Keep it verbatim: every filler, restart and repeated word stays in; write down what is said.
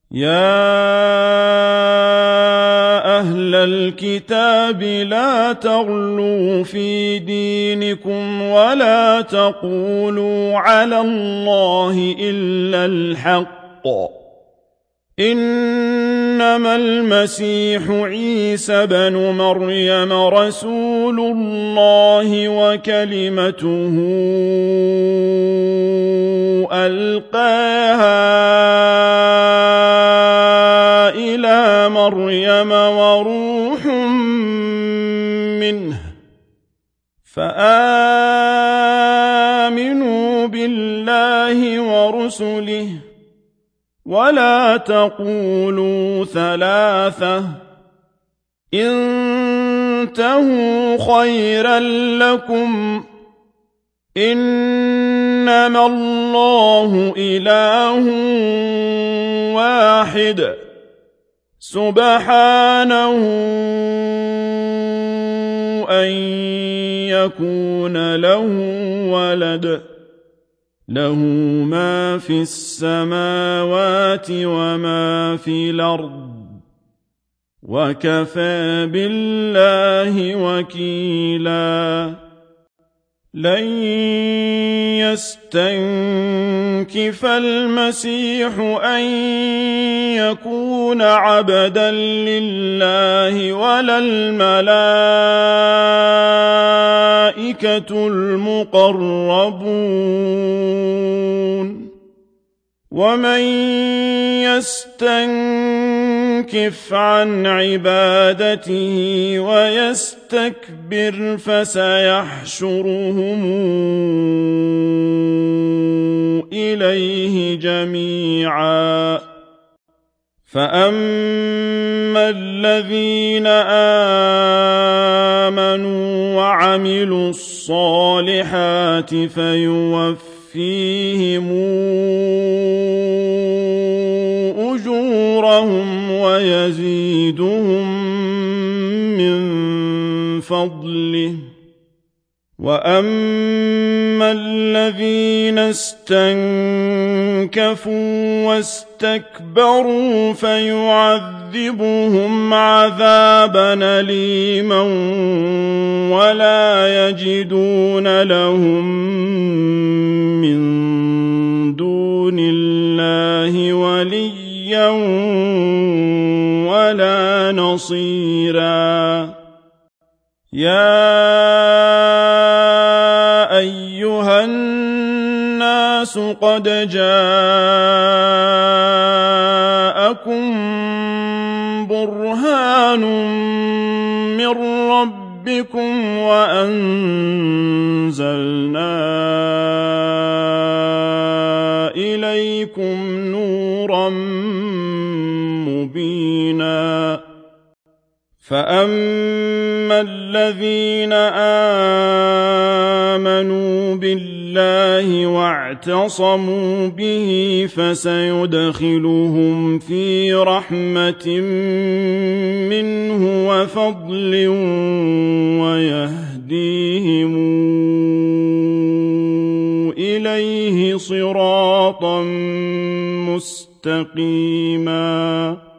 يا أهل الكتاب لا تغلوا في دينكم ولا تقولوا على الله إلا الحق إنما المسيح عيسى بن مريم رسول الله وكلمته ألقاها إلى مريم وروح منه فآمنوا بالله ورسله ولا تقولوا ثلاثة انتهوا خيرا لكم إنما الله إله واحد سبحانه أن يكون له ولد له ما في السماوات وما في الأرض وكفى بالله وكيلا لن يستنكف المسيح أن يكون عبدا لله ولا الملائكة المقربون ومن يستنكف عن عبادته ويستكبر فسيحشرهم إليه جميعا فأما الذين آمنوا وعملوا الصالحات فيوفيهم أجورهم ويزيدهم من فضله وأما الذين استنكفوا واستكبروا فيعذبهم عذابا أليما ولا يجدون لهم من دون الله وليا ولا نصيرا يا أيها الناس قد جاءكم برهان من ربكم وأنزلنا إليكم نورا مبينا فأما الذين آمنوا بالله واعتصموا به فسيدخلهم في رحمة منه وفضل ويهديهم إليه صراطا مستقيما